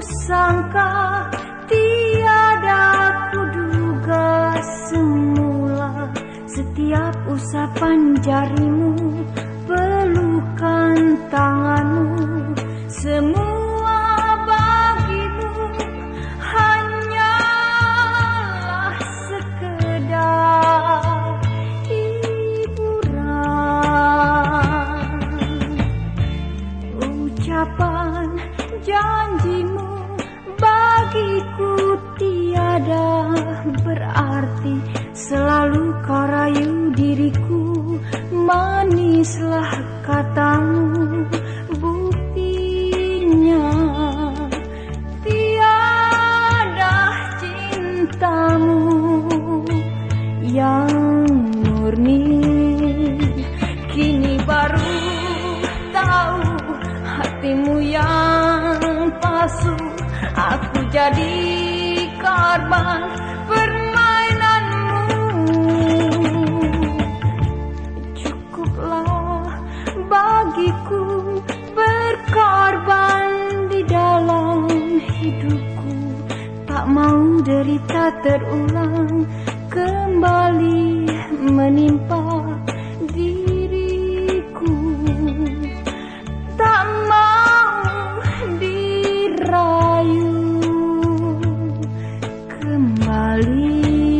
sangka, tiada kuduga semula. Setiap usapan jarimu, pelukan tanganmu, semua bagimu hanyalah sekedar hiburan. Ucapan janjimu bagiku tiada berarti, selalu kau rayu diriku, manislah katamu, buktinya tiada cintamu yang murni. Kini baru tahu hatimu yang palsu, aku jadi korban permainanmu. Cukuplah bagiku berkorban di dalam hidupku, tak mau derita terulang kembali menimpa diriku. Tak mau dirayu kembali.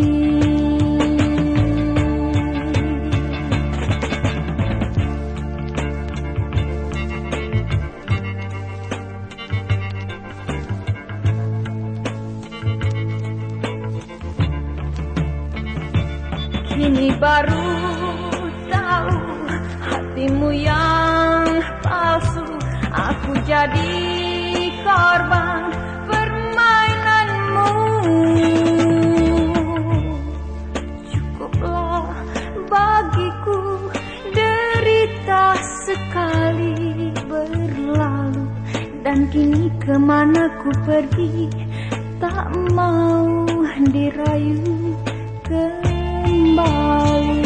Kini baru tahu hatimu yang palsu, aku jadi korban permainanmu. Cukuplah bagiku derita sekali berlalu, dan kini kemana ku pergi, tak mau dirayu kembali.